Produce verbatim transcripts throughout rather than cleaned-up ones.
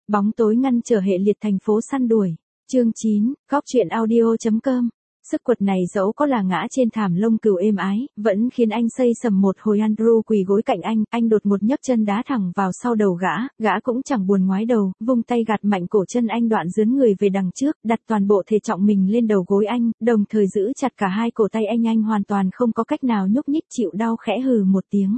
bóng tối ngăn trở hệ liệt thành phố săn đuổi. Chương chín, góc truyện audio chấm com. Sức quật này dẫu có là ngã trên thảm lông cừu êm ái, vẫn khiến anh xây sầm một hồi. Andrew quỳ gối cạnh anh, anh đột một nhấc chân đá thẳng vào sau đầu gã, gã cũng chẳng buồn ngoái đầu, vung tay gạt mạnh cổ chân anh đoạn dướn người về đằng trước, đặt toàn bộ thể trọng mình lên đầu gối anh, đồng thời giữ chặt cả hai cổ tay anh. Anh hoàn toàn không có cách nào nhúc nhích, chịu đau khẽ hừ một tiếng.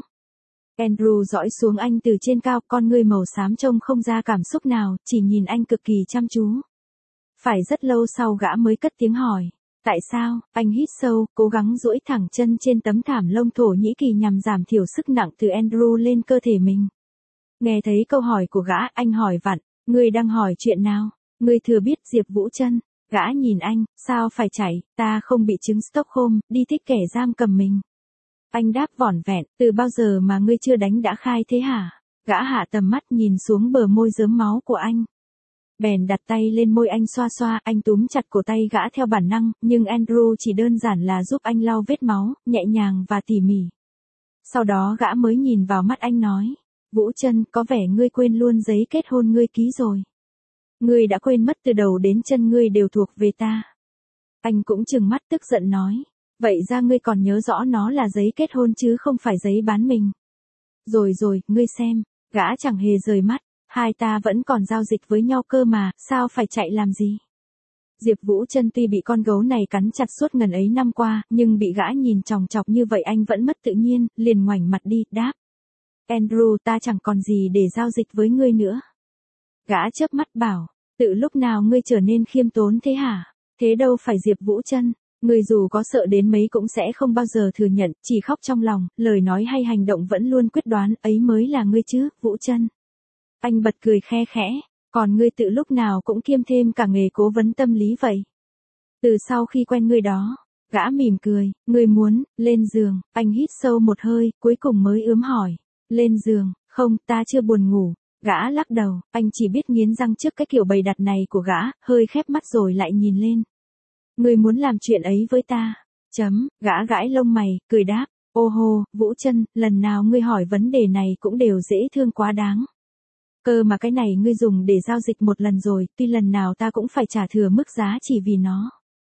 Andrew dõi xuống anh từ trên cao, con ngươi màu xám trông không ra cảm xúc nào, chỉ nhìn anh cực kỳ chăm chú. Phải rất lâu sau gã mới cất tiếng hỏi. Tại sao? Anh hít sâu, cố gắng duỗi thẳng chân trên tấm thảm lông Thổ Nhĩ Kỳ nhằm giảm thiểu sức nặng từ Andrew lên cơ thể mình. Nghe thấy câu hỏi của gã, anh hỏi vặn, ngươi đang hỏi chuyện nào? Ngươi thừa biết Diệp Vũ Trân? Gã nhìn anh, sao phải chạy, ta không bị chứng Stockholm, đi thích kẻ giam cầm mình. Anh đáp vỏn vẹn, từ bao giờ mà ngươi chưa đánh đã khai thế hả? Gã hạ tầm mắt nhìn xuống bờ môi rớm máu của anh. Bèn đặt tay lên môi anh xoa xoa, anh túm chặt cổ tay gã theo bản năng, nhưng Andrew chỉ đơn giản là giúp anh lau vết máu, nhẹ nhàng và tỉ mỉ. Sau đó gã mới nhìn vào mắt anh nói, Vũ Trân, có vẻ ngươi quên luôn giấy kết hôn ngươi ký rồi. Ngươi đã quên mất từ đầu đến chân ngươi đều thuộc về ta. Anh cũng trừng mắt tức giận nói, vậy ra ngươi còn nhớ rõ nó là giấy kết hôn chứ không phải giấy bán mình. Rồi rồi, ngươi xem, gã chẳng hề rời mắt. Hai ta vẫn còn giao dịch với nhau cơ mà, sao phải chạy làm gì? Diệp Vũ Trân tuy bị con gấu này cắn chặt suốt ngần ấy năm qua, nhưng bị gã nhìn chòng chọc như vậy anh vẫn mất tự nhiên, liền ngoảnh mặt đi, đáp. Andrew, ta chẳng còn gì để giao dịch với ngươi nữa. Gã chớp mắt bảo, tự lúc nào ngươi trở nên khiêm tốn thế hả? Thế đâu phải Diệp Vũ Trân, ngươi dù có sợ đến mấy cũng sẽ không bao giờ thừa nhận, chỉ khóc trong lòng, lời nói hay hành động vẫn luôn quyết đoán, ấy mới là ngươi chứ, Vũ Trân. Anh bật cười khe khẽ, còn ngươi tự lúc nào cũng kiêm thêm cả nghề cố vấn tâm lý vậy. Từ sau khi quen ngươi đó, gã mỉm cười, ngươi muốn, lên giường, anh hít sâu một hơi, cuối cùng mới ướm hỏi, lên giường, không, ta chưa buồn ngủ, gã lắc đầu, anh chỉ biết nghiến răng trước cái kiểu bày đặt này của gã, hơi khép mắt rồi lại nhìn lên. Ngươi muốn làm chuyện ấy với ta, chấm, gã gãi lông mày, cười đáp, ô hô, Vũ Trân, lần nào ngươi hỏi vấn đề này cũng đều dễ thương quá đáng. Cơ mà cái này ngươi dùng để giao dịch một lần rồi, tuy lần nào ta cũng phải trả thừa mức giá chỉ vì nó.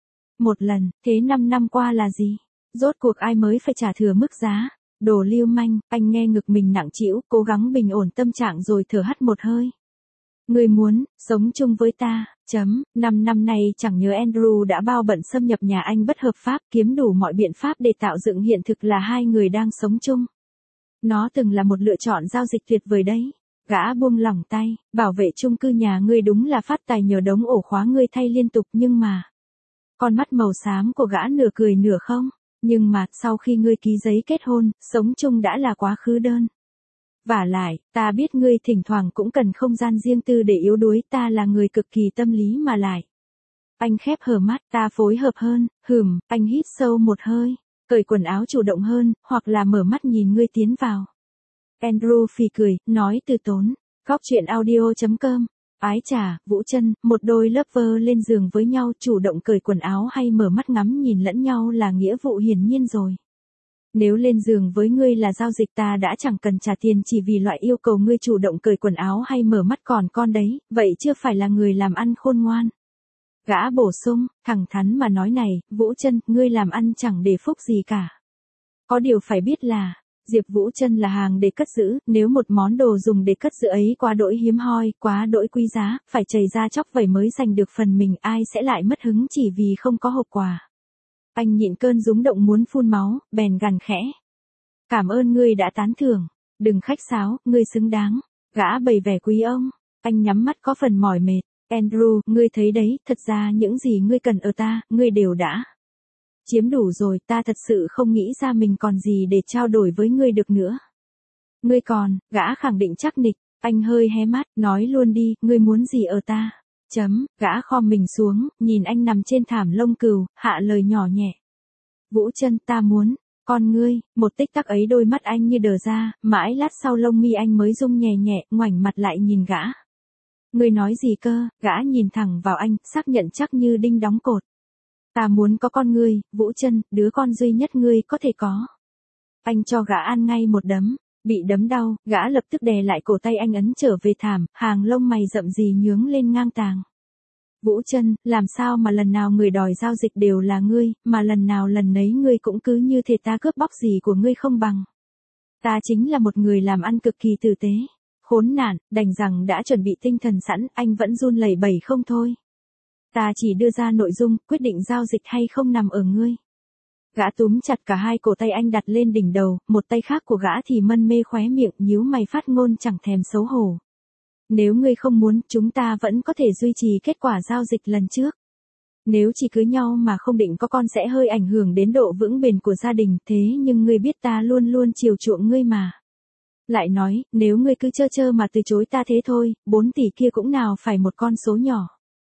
Một lần, thế năm năm qua là gì? Rốt cuộc ai mới phải trả thừa mức giá? Đồ lưu manh, anh nghe ngực mình nặng trĩu, cố gắng bình ổn tâm trạng rồi thở hắt một hơi. Ngươi muốn, sống chung với ta, chấm, năm năm nay chẳng nhớ Andrew đã bao bận xâm nhập nhà anh bất hợp pháp, kiếm đủ mọi biện pháp để tạo dựng hiện thực là hai người đang sống chung. Nó từng là một lựa chọn giao dịch tuyệt vời đấy. Gã buông lỏng tay, bảo vệ chung cư nhà ngươi đúng là phát tài nhờ đống ổ khóa ngươi thay liên tục nhưng mà. Con mắt màu xám của gã nửa cười nửa không, nhưng mà sau khi ngươi ký giấy kết hôn, sống chung đã là quá khứ đơn. Vả lại, ta biết ngươi thỉnh thoảng cũng cần không gian riêng tư để yếu đuối, ta là người cực kỳ tâm lý mà lại. Anh khép hờ mắt, ta phối hợp hơn, hừm, anh hít sâu một hơi, cởi quần áo chủ động hơn, hoặc là mở mắt nhìn ngươi tiến vào. Andrew phì cười, nói từ tốn. Góc truyện audio chấm com. Ái chà, Vũ Trân, một đôi lover lên giường với nhau chủ động cởi quần áo hay mở mắt ngắm nhìn lẫn nhau là nghĩa vụ hiển nhiên rồi. Nếu lên giường với ngươi là giao dịch ta đã chẳng cần trả tiền chỉ vì loại yêu cầu ngươi chủ động cởi quần áo hay mở mắt còn con đấy, vậy chưa phải là người làm ăn khôn ngoan. Gã bổ sung, thẳng thắn mà nói này, Vũ Trân, ngươi làm ăn chẳng để phúc gì cả. Có điều phải biết là, Diệp Vũ Trân là hàng để cất giữ, nếu một món đồ dùng để cất giữ ấy quá đỗi hiếm hoi, quá đỗi quý giá, phải chảy ra chóc vẩy mới giành được phần mình, ai sẽ lại mất hứng chỉ vì không có hộp quà. Anh nhịn cơn rúng động muốn phun máu, bèn gằn khẽ. Cảm ơn ngươi đã tán thưởng, đừng khách sáo, ngươi xứng đáng. Gã bày vẻ quý ông, anh nhắm mắt có phần mỏi mệt. Andrew, ngươi thấy đấy, thật ra những gì ngươi cần ở ta, ngươi đều đã chiếm đủ rồi, ta thật sự không nghĩ ra mình còn gì để trao đổi với ngươi được nữa. Ngươi còn, gã khẳng định chắc nịch, anh hơi hé mắt, nói luôn đi, ngươi muốn gì ở ta? Chấm, gã khom mình xuống, nhìn anh nằm trên thảm lông cừu, hạ lời nhỏ nhẹ. Vũ Trân, ta muốn, con ngươi, một tích tắc ấy đôi mắt anh như đờ ra, mãi lát sau lông mi anh mới rung nhẹ nhẹ, ngoảnh mặt lại nhìn gã. Ngươi nói gì cơ? Gã nhìn thẳng vào anh, xác nhận chắc như đinh đóng cột. Ta muốn có con ngươi, Vũ Trân, đứa con duy nhất ngươi có thể có. Anh cho gã ăn ngay một đấm, Bị đấm đau, gã lập tức đè lại cổ tay anh ấn trở về thảm, hàng lông mày rậm gì nhướng lên ngang tàng. Vũ Trân, làm sao mà lần nào người đòi giao dịch đều là ngươi, mà lần nào lần nấy ngươi cũng cứ như thể ta cướp bóc gì của ngươi không bằng. Ta chính là một người làm ăn cực kỳ tử tế. Khốn nạn, đành rằng đã chuẩn bị tinh thần sẵn, anh vẫn run lẩy bẩy không thôi. Ta chỉ đưa ra nội dung, quyết định giao dịch hay không nằm ở ngươi. Gã túm chặt cả hai cổ tay anh đặt lên đỉnh đầu, một tay khác của gã thì mân mê khóe miệng nhíu mày phát ngôn chẳng thèm xấu hổ. Nếu ngươi không muốn, chúng ta vẫn có thể duy trì kết quả giao dịch lần trước. Nếu chỉ cưới nhau mà không định có con sẽ hơi ảnh hưởng đến độ vững bền của gia đình, thế nhưng ngươi biết ta luôn luôn chiều chuộng ngươi mà. Lại nói, nếu ngươi cứ chơ chơ mà từ chối ta thế thôi, bốn tỷ kia cũng nào phải một con số nhỏ.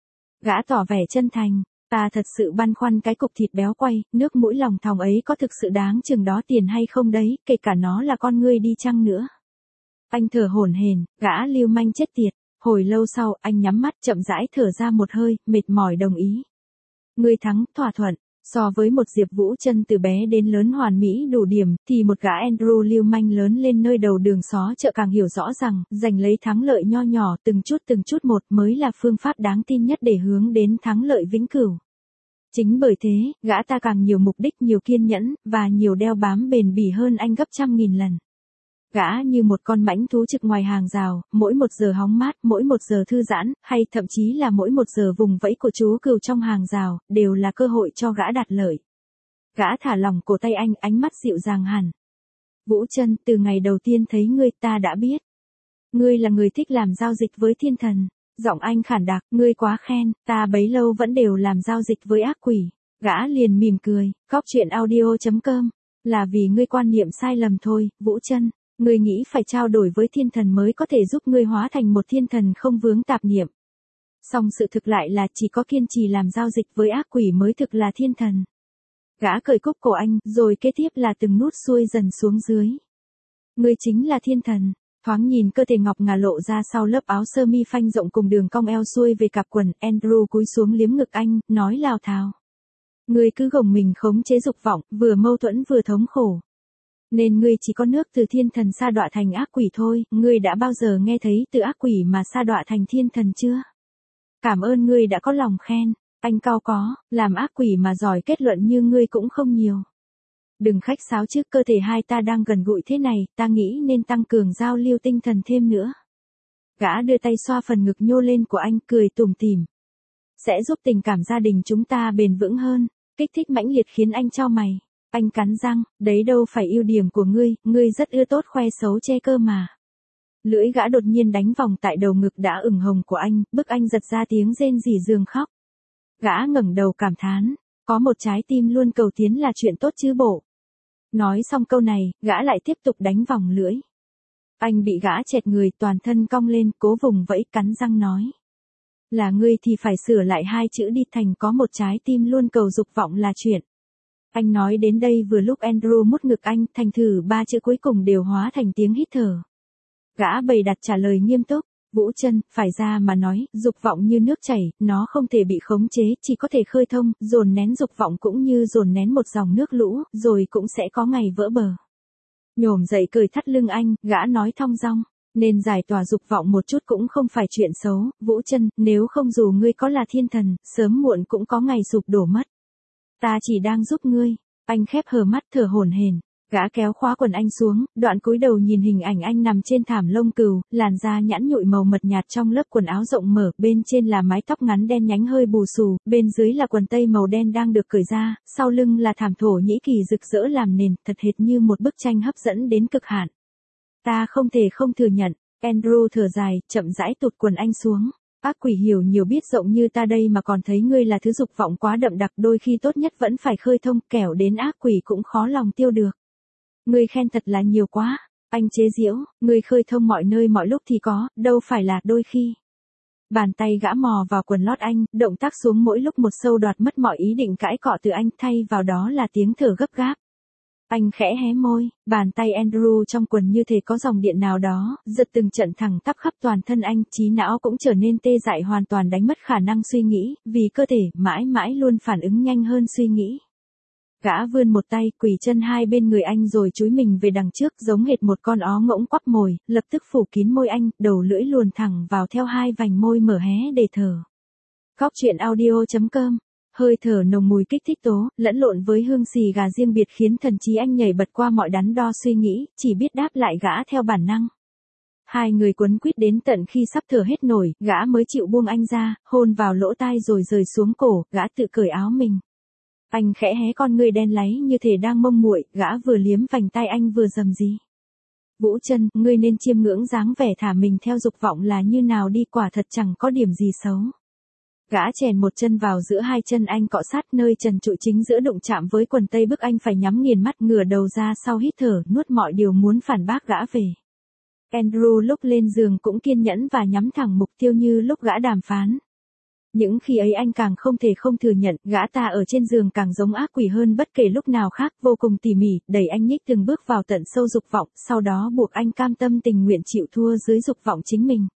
Gã tỏ vẻ chân thành, ta thật sự băn khoăn cái cục thịt béo quay, nước mũi lòng thòng ấy có thực sự đáng chừng đó tiền hay không đấy, kể cả nó là con ngươi đi chăng nữa. Anh thở hổn hển, gã lưu manh chết tiệt. Hồi lâu sau, anh nhắm mắt chậm rãi thở ra một hơi, mệt mỏi đồng ý. Ngươi thắng, thỏa thuận. So với một Diệp Vũ Trân từ bé đến lớn hoàn mỹ đủ điểm, thì một gã Andrew lưu manh lớn lên nơi đầu đường xó chợ càng hiểu rõ rằng, giành lấy thắng lợi nho nhỏ từng chút từng chút một mới là phương pháp đáng tin nhất để hướng đến thắng lợi vĩnh cửu. Chính bởi thế, gã ta càng nhiều mục đích, nhiều kiên nhẫn, và nhiều đeo bám bền bỉ hơn anh gấp trăm nghìn lần. Gã như một con mãnh thú trực ngoài hàng rào, mỗi một giờ hóng mát, mỗi một giờ thư giãn, hay thậm chí là mỗi một giờ vùng vẫy của chú cừu trong hàng rào, đều là cơ hội cho gã đạt lợi. Gã thả lỏng cổ tay anh, ánh mắt dịu dàng hẳn. Vũ Trân, từ ngày đầu tiên thấy ngươi ta đã biết. Ngươi là người thích làm giao dịch với thiên thần. Giọng anh khản đặc, ngươi quá khen, ta bấy lâu vẫn đều làm giao dịch với ác quỷ. Gã liền mỉm cười, góc chuyện audio chấm com. Là vì ngươi quan niệm sai lầm thôi, Vũ Trân. Ngươi nghĩ phải trao đổi với thiên thần mới có thể giúp ngươi hóa thành một thiên thần không vướng tạp niệm. Song sự thực lại là chỉ có kiên trì làm giao dịch với ác quỷ mới thực là thiên thần. Gã cởi cúc cổ anh, rồi kế tiếp là từng nút xuôi dần xuống dưới. Ngươi chính là thiên thần. Thoáng nhìn cơ thể ngọc ngà lộ ra sau lớp áo sơ mi phanh rộng cùng đường cong eo xuôi về cặp quần, Andrew cúi xuống liếm ngực anh, nói lào thào. Ngươi cứ gồng mình khống chế dục vọng, vừa mâu thuẫn vừa thống khổ. Nên ngươi chỉ có nước từ thiên thần sa đọa thành ác quỷ thôi, ngươi đã bao giờ nghe thấy từ ác quỷ mà sa đọa thành thiên thần chưa? Cảm ơn ngươi đã có lòng khen, anh cao có, làm ác quỷ mà giỏi kết luận như ngươi cũng không nhiều. Đừng khách sáo chứ, cơ thể hai ta đang gần gũi thế này, ta nghĩ nên tăng cường giao lưu tinh thần thêm nữa. Gã đưa tay xoa phần ngực nhô lên của anh, cười tủm tỉm. Sẽ giúp tình cảm gia đình chúng ta bền vững hơn, kích thích mãnh liệt khiến anh chau mày. Anh cắn răng, đấy đâu phải ưu điểm của ngươi, ngươi rất ưa tốt khoe xấu che cơ mà. Lưỡi gã đột nhiên đánh vòng tại đầu ngực đã ửng hồng của anh, bức anh giật ra tiếng rên rỉ giường khóc. Gã ngẩng đầu cảm thán, có một trái tim luôn cầu tiến là chuyện tốt chứ bộ. Nói xong câu này, gã lại tiếp tục đánh vòng lưỡi. Anh bị gã chẹt người, toàn thân cong lên, cố vùng vẫy, cắn răng nói. Là ngươi thì phải sửa lại hai chữ đi thành có một trái tim luôn cầu dục vọng là chuyện. Anh nói đến đây vừa lúc Andrew mút ngực anh, thành thử ba chữ cuối cùng đều hóa thành tiếng hít thở. Gã bày đặt trả lời nghiêm túc, Vũ Trân, phải ra mà nói, dục vọng như nước chảy, nó không thể bị khống chế, chỉ có thể khơi thông, dồn nén dục vọng cũng như dồn nén một dòng nước lũ, rồi cũng sẽ có ngày vỡ bờ. Nhổm dậy cười thắt lưng anh, gã nói thong dong, nên giải tỏa dục vọng một chút cũng không phải chuyện xấu, Vũ Trân, nếu không dù ngươi có là thiên thần, sớm muộn cũng có ngày sụp đổ mất. Ta chỉ đang giúp ngươi. Anh khép hờ mắt thở hổn hển. Gã kéo khóa quần anh xuống, đoạn cúi đầu nhìn hình ảnh anh nằm trên thảm lông cừu, làn da nhẵn nhụi màu mật nhạt trong lớp quần áo rộng mở, bên trên là mái tóc ngắn đen nhánh hơi bù xù, bên dưới là quần tây màu đen đang được cởi ra, sau lưng là thảm thổ nhĩ kỳ rực rỡ làm nền, thật hệt như một bức tranh hấp dẫn đến cực hạn. Ta không thể không thừa nhận. Andrew thở dài, chậm rãi tụt quần anh xuống. Ác quỷ hiểu nhiều biết rộng như ta đây mà còn thấy ngươi là thứ dục vọng quá đậm đặc, đôi khi tốt nhất vẫn phải khơi thông, kẻo đến ác quỷ cũng khó lòng tiêu được. Ngươi khen thật là nhiều quá. Anh chế giễu, ngươi khơi thông mọi nơi mọi lúc thì có, đâu phải là đôi khi. Bàn tay gã mò vào quần lót anh, động tác xuống mỗi lúc một sâu đoạt mất mọi ý định cãi cọ từ anh, thay vào đó là tiếng thở gấp gáp. Anh khẽ hé môi, bàn tay Andrew trong quần như thể có dòng điện nào đó, giật từng trận thẳng tắp khắp toàn thân anh, trí não cũng trở nên tê dại hoàn toàn đánh mất khả năng suy nghĩ, vì cơ thể mãi mãi luôn phản ứng nhanh hơn suy nghĩ. Gã vươn một tay quỳ chân hai bên người anh rồi chúi mình về đằng trước giống hệt một con ó ngỗng quắp mồi, lập tức phủ kín môi anh, đầu lưỡi luồn thẳng vào theo hai vành môi mở hé để thở. Góc truyện audio chấm com. Hơi thở nồng mùi kích thích tố, lẫn lộn với hương xì gà riêng biệt khiến thần trí anh nhảy bật qua mọi đắn đo suy nghĩ, chỉ biết đáp lại gã theo bản năng. Hai người quấn quýt đến tận khi sắp thở hết nổi, gã mới chịu buông anh ra, hôn vào lỗ tai rồi rời xuống cổ, gã tự cởi áo mình. Anh khẽ hé con ngươi đen láy như thể đang mông muội, gã vừa liếm vành tai anh vừa rầm rì. Vũ Trân, ngươi nên chiêm ngưỡng dáng vẻ thả mình theo dục vọng là như nào đi, quả thật chẳng có điểm gì xấu. Gã chèn một chân vào giữa hai chân anh cọ sát nơi trần trụi chính giữa đụng chạm với quần tây bức anh phải nhắm nghiền mắt ngửa đầu ra sau hít thở nuốt mọi điều muốn phản bác gã về. Andrew lúc lên giường cũng kiên nhẫn và nhắm thẳng mục tiêu như lúc gã đàm phán. Những khi ấy anh càng không thể không thừa nhận, gã ta ở trên giường càng giống ác quỷ hơn bất kể lúc nào khác, vô cùng tỉ mỉ, đẩy anh nhích từng bước vào tận sâu dục vọng, sau đó buộc anh cam tâm tình nguyện chịu thua dưới dục vọng chính mình.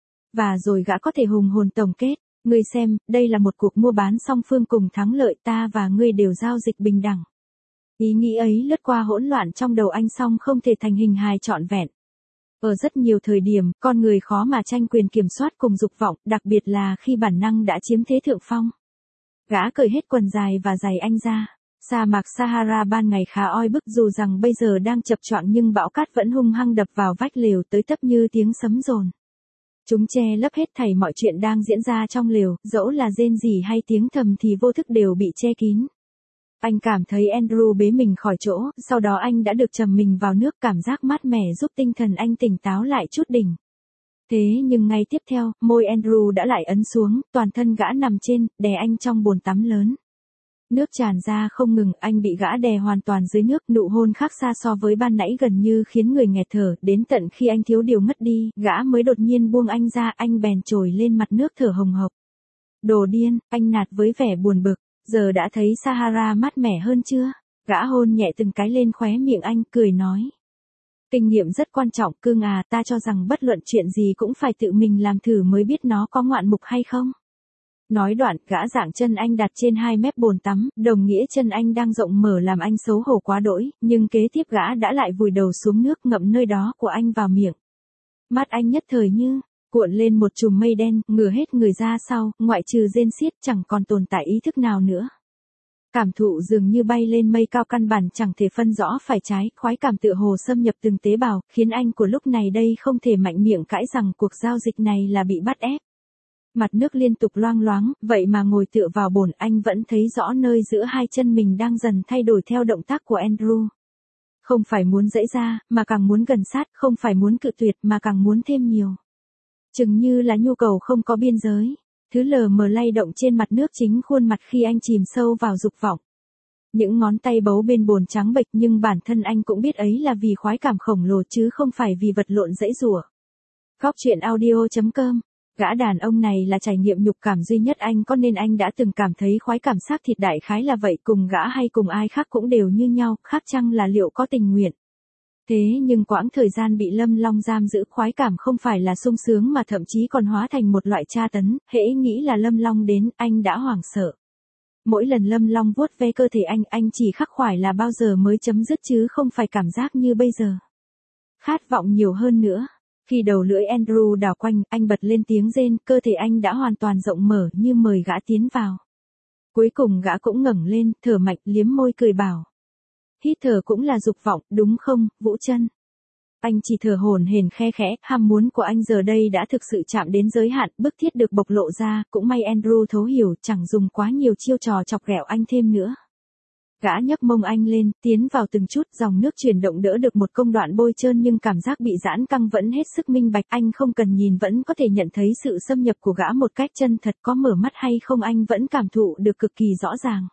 Và rồi gã có thể hùng hồn tổng kết, ngươi xem, đây là một cuộc mua bán song phương cùng thắng lợi, ta và ngươi đều giao dịch bình đẳng. Ý nghĩ ấy lướt qua hỗn loạn trong đầu anh song không thể thành hình hài trọn vẹn. Ở rất nhiều thời điểm, con người khó mà tranh quyền kiểm soát cùng dục vọng, đặc biệt là khi bản năng đã chiếm thế thượng phong. Gã cởi hết quần dài và giày anh ra. Sa mạc Sahara ban ngày khá oi bức, dù rằng bây giờ đang chập choạng nhưng bão cát vẫn hung hăng đập vào vách lều tới tấp như tiếng sấm rồn. Chúng che lấp hết thảy mọi chuyện đang diễn ra trong lều, dẫu là rên rỉ hay tiếng thầm thì vô thức đều bị che kín. Anh cảm thấy Andrew bế mình khỏi chỗ, sau đó anh đã được trầm mình vào nước, cảm giác mát mẻ giúp tinh thần anh tỉnh táo lại chút đỉnh. Thế nhưng ngay tiếp theo, môi Andrew đã lại ấn xuống, toàn thân gã nằm trên, đè anh trong bồn tắm lớn. Nước tràn ra không ngừng, anh bị gã đè hoàn toàn dưới nước, nụ hôn khác xa so với ban nãy gần như khiến người nghẹt thở, đến tận khi anh thiếu điều ngất đi, gã mới đột nhiên buông anh ra, anh bèn trồi lên mặt nước thở hồng hộc. Đồ điên, anh nạt với vẻ buồn bực. Giờ đã thấy Sahara mát mẻ hơn chưa? Gã hôn nhẹ từng cái lên khóe miệng anh, cười nói. Kinh nghiệm rất quan trọng, cưng à, ta cho rằng bất luận chuyện gì cũng phải tự mình làm thử mới biết nó có ngoạn mục hay không. Nói đoạn, gã dạng chân anh đặt trên hai mép bồn tắm, đồng nghĩa chân anh đang rộng mở làm anh xấu hổ quá đỗi, nhưng kế tiếp gã đã lại vùi đầu xuống nước ngậm nơi đó của anh vào miệng. Mắt anh nhất thời như cuộn lên một chùm mây đen, ngửa hết người ra sau, ngoại trừ rên xiết chẳng còn tồn tại ý thức nào nữa. Cảm thụ dường như bay lên mây cao, căn bản chẳng thể phân rõ phải trái, khoái cảm tựa hồ xâm nhập từng tế bào, khiến anh của lúc này đây không thể mạnh miệng cãi rằng cuộc giao dịch này là bị bắt ép. Mặt nước liên tục loang loáng, vậy mà ngồi tựa vào bồn anh vẫn thấy rõ nơi giữa hai chân mình đang dần thay đổi theo động tác của Andrew. Không phải muốn giãy ra, mà càng muốn gần sát, không phải muốn cự tuyệt mà càng muốn thêm nhiều. Chừng như là nhu cầu không có biên giới. Thứ lờ mờ lay động trên mặt nước chính khuôn mặt khi anh chìm sâu vào dục vọng. Những ngón tay bấu bên bồn trắng bệch nhưng bản thân anh cũng biết ấy là vì khoái cảm khổng lồ chứ không phải vì vật lộn giãy giụa. Góc truyện audio chấm com. Gã đàn ông này là trải nghiệm nhục cảm duy nhất anh có nên anh đã từng cảm thấy khoái cảm xác thịt, đại khái là vậy, cùng gã hay cùng ai khác cũng đều như nhau, khác chăng là liệu có tình nguyện. Thế nhưng quãng thời gian bị Lâm Long giam giữ, khoái cảm không phải là sung sướng mà thậm chí còn hóa thành một loại tra tấn, hễ nghĩ là Lâm Long đến, anh đã hoảng sợ. Mỗi lần Lâm Long vuốt ve cơ thể anh, anh chỉ khắc khoải là bao giờ mới chấm dứt chứ không phải cảm giác như bây giờ. Khát vọng nhiều hơn nữa. Khi đầu lưỡi Andrew đảo quanh, anh bật lên tiếng rên, cơ thể anh đã hoàn toàn rộng mở như mời gã tiến vào. Cuối cùng gã cũng ngẩng lên, thở mạnh, liếm môi cười bảo. Hít thở cũng là dục vọng, đúng không, Vũ Trân? Anh chỉ thở hổn hển khe khẽ, ham muốn của anh giờ đây đã thực sự chạm đến giới hạn, bức thiết được bộc lộ ra, cũng may Andrew thấu hiểu, chẳng dùng quá nhiều chiêu trò chọc ghẹo anh thêm nữa. Gã nhấc mông anh lên, tiến vào từng chút, dòng nước chuyển động đỡ được một công đoạn bôi trơn nhưng cảm giác bị giãn căng vẫn hết sức minh bạch, anh không cần nhìn vẫn có thể nhận thấy sự xâm nhập của gã một cách chân thật, có mở mắt hay không anh vẫn cảm thụ được cực kỳ rõ ràng.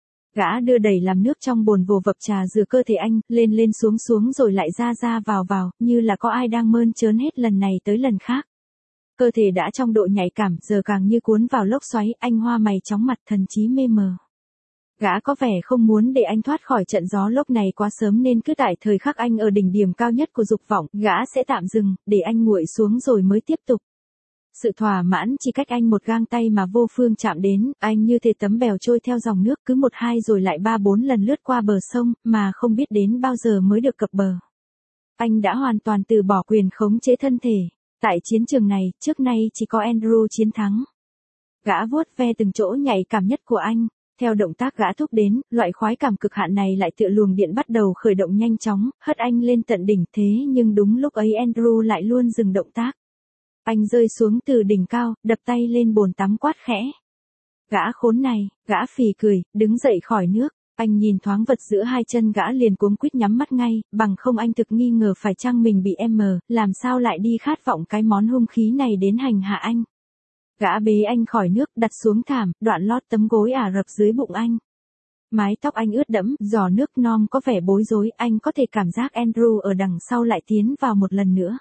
Gã đưa đẩy làm nước trong bồn vồ vập trà rửa cơ thể anh, lên lên xuống xuống rồi lại ra ra vào vào, như là có ai đang mơn trớn hết lần này tới lần khác. Cơ thể đã trong độ nhạy cảm, giờ càng như cuốn vào lốc xoáy, anh hoa mày chóng mặt, thần trí mê mờ. Gã có vẻ không muốn để anh thoát khỏi trận gió lốc này quá sớm nên cứ tại thời khắc anh ở đỉnh điểm cao nhất của dục vọng, gã sẽ tạm dừng, để anh nguội xuống rồi mới tiếp tục. Sự thỏa mãn chỉ cách anh một gang tay mà vô phương chạm đến, anh như thể tấm bèo trôi theo dòng nước cứ một hai rồi lại ba bốn lần lướt qua bờ sông, mà không biết đến bao giờ mới được cập bờ. Anh đã hoàn toàn từ bỏ quyền khống chế thân thể. Tại chiến trường này, trước nay chỉ có Andrew chiến thắng. Gã vuốt ve từng chỗ nhạy cảm nhất của anh. Theo động tác gã thúc đến, loại khoái cảm cực hạn này lại tựa luồng điện bắt đầu khởi động nhanh chóng, hất anh lên tận đỉnh thế nhưng đúng lúc ấy Andrew lại luôn dừng động tác. Anh rơi xuống từ đỉnh cao, đập tay lên bồn tắm quát khẽ. Gã khốn này, gã phì cười, đứng dậy khỏi nước. Anh nhìn thoáng vật giữa hai chân gã liền cuống quýt nhắm mắt ngay, bằng không anh thực nghi ngờ phải chăng mình bị em mờ, làm sao lại đi khát vọng cái món hung khí này đến hành hạ anh. Gã bế anh khỏi nước, đặt xuống thảm, đoạn lót tấm gối Ả Rập dưới bụng anh. Mái tóc anh ướt đẫm, giò nước non có vẻ bối rối, anh có thể cảm giác Andrew ở đằng sau lại tiến vào một lần nữa.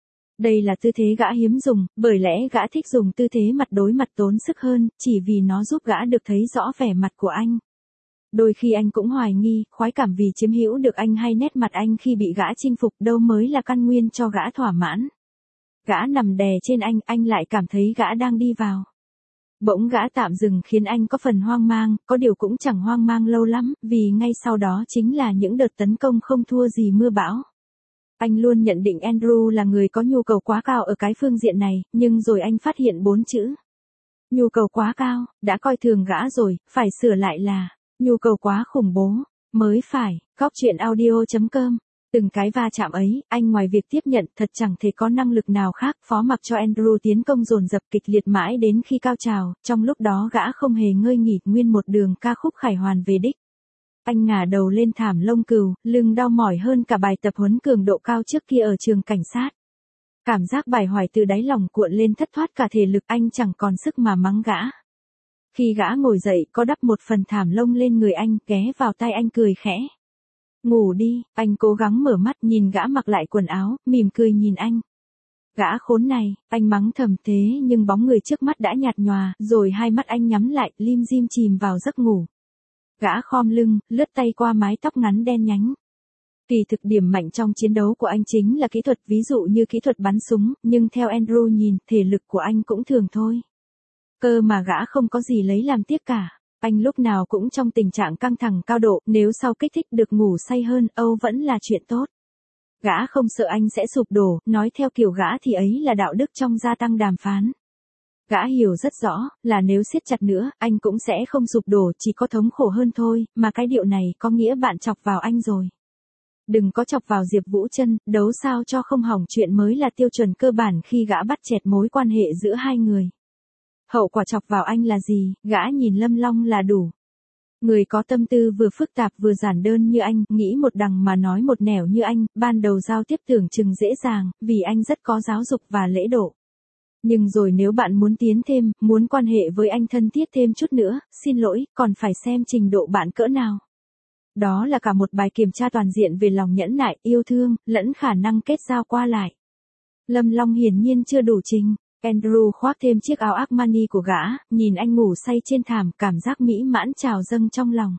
Đây là tư thế gã hiếm dùng, bởi lẽ gã thích dùng tư thế mặt đối mặt tốn sức hơn, chỉ vì nó giúp gã được thấy rõ vẻ mặt của anh. Đôi khi anh cũng hoài nghi, khoái cảm vì chiếm hữu được anh hay nét mặt anh khi bị gã chinh phục đâu mới là căn nguyên cho gã thỏa mãn. Gã nằm đè trên anh, anh lại cảm thấy gã đang đi vào. Bỗng gã tạm dừng khiến anh có phần hoang mang, có điều cũng chẳng hoang mang lâu lắm, vì ngay sau đó chính là những đợt tấn công không thua gì mưa bão. Anh luôn nhận định Andrew là người có nhu cầu quá cao ở cái phương diện này, nhưng rồi anh phát hiện bốn chữ. Nhu cầu quá cao, đã coi thường gã rồi, phải sửa lại là, nhu cầu quá khủng bố, mới phải, góc chuyện audio chấm com. Từng cái va chạm ấy, anh ngoài việc tiếp nhận thật chẳng thể có năng lực nào khác, phó mặc cho Andrew tiến công dồn dập kịch liệt mãi đến khi cao trào, trong lúc đó gã không hề ngơi nghỉ nguyên một đường ca khúc khải hoàn về đích. Anh ngả đầu lên thảm lông cừu, lưng đau mỏi hơn cả bài tập huấn cường độ cao trước kia ở trường cảnh sát. Cảm giác bài hoài từ đáy lòng cuộn lên thất thoát cả thể lực, anh chẳng còn sức mà mắng gã. Khi gã ngồi dậy có đắp một phần thảm lông lên người anh, ghé vào tay anh cười khẽ. Ngủ đi, anh cố gắng mở mắt nhìn gã mặc lại quần áo, mỉm cười nhìn anh. Gã khốn này, anh mắng thầm thế nhưng bóng người trước mắt đã nhạt nhòa, rồi hai mắt anh nhắm lại, lim dim chìm vào giấc ngủ. Gã khom lưng, lướt tay qua mái tóc ngắn đen nhánh. Kỳ thực điểm mạnh trong chiến đấu của anh chính là kỹ thuật, ví dụ như kỹ thuật bắn súng, nhưng theo Andrew nhìn, thể lực của anh cũng thường thôi. Cơ mà gã không có gì lấy làm tiếc cả. Anh lúc nào cũng trong tình trạng căng thẳng cao độ, nếu sau kích thích được ngủ say hơn, âu vẫn là chuyện tốt. Gã không sợ anh sẽ sụp đổ, nói theo kiểu gã thì ấy là đạo đức trong gia tăng đàm phán. Gã hiểu rất rõ, là nếu siết chặt nữa, anh cũng sẽ không sụp đổ, chỉ có thống khổ hơn thôi, mà cái điệu này có nghĩa bạn chọc vào anh rồi. Đừng có chọc vào Diệp Vũ Trân, đấu sao cho không hỏng chuyện mới là tiêu chuẩn cơ bản khi gã bắt chẹt mối quan hệ giữa hai người. Hậu quả chọc vào anh là gì, gã nhìn Lâm Long là đủ. Người có tâm tư vừa phức tạp vừa giản đơn như anh, nghĩ một đằng mà nói một nẻo như anh, ban đầu giao tiếp tưởng chừng dễ dàng, vì anh rất có giáo dục và lễ độ. Nhưng rồi nếu bạn muốn tiến thêm, muốn quan hệ với anh thân thiết thêm chút nữa, xin lỗi, còn phải xem trình độ bạn cỡ nào. Đó là cả một bài kiểm tra toàn diện về lòng nhẫn nại, yêu thương, lẫn khả năng kết giao qua lại. Lâm Long hiển nhiên chưa đủ trình. Andrew khoác thêm chiếc áo Armani của gã, nhìn anh ngủ say trên thảm, cảm giác mỹ mãn trào dâng trong lòng.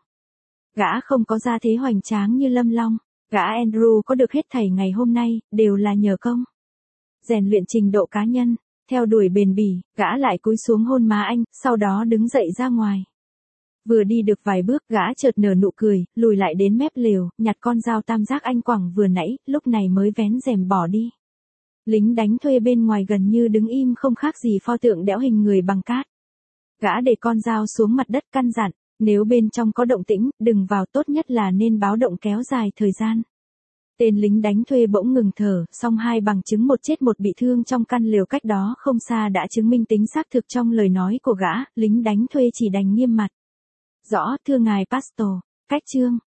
Gã không có gia thế hoành tráng như Lâm Long, gã Andrew có được hết thảy ngày hôm nay, đều là nhờ công rèn luyện trình độ cá nhân, theo đuổi bền bỉ, gã lại cúi xuống hôn má anh, sau đó đứng dậy ra ngoài. Vừa đi được vài bước, gã chợt nở nụ cười, lùi lại đến mép lều, nhặt con dao tam giác anh quẳng vừa nãy, lúc này mới vén rèm bỏ đi. Lính đánh thuê bên ngoài gần như đứng im không khác gì pho tượng đẽo hình người bằng cát. Gã để con dao xuống mặt đất căn dặn, nếu bên trong có động tĩnh, đừng vào, tốt nhất là nên báo động kéo dài thời gian. Tên lính đánh thuê bỗng ngừng thở, song hai bằng chứng một chết một bị thương trong căn lều cách đó không xa đã chứng minh tính xác thực trong lời nói của gã, lính đánh thuê chỉ đành nghiêm mặt. Rõ, thưa ngài Pastor, cách chương.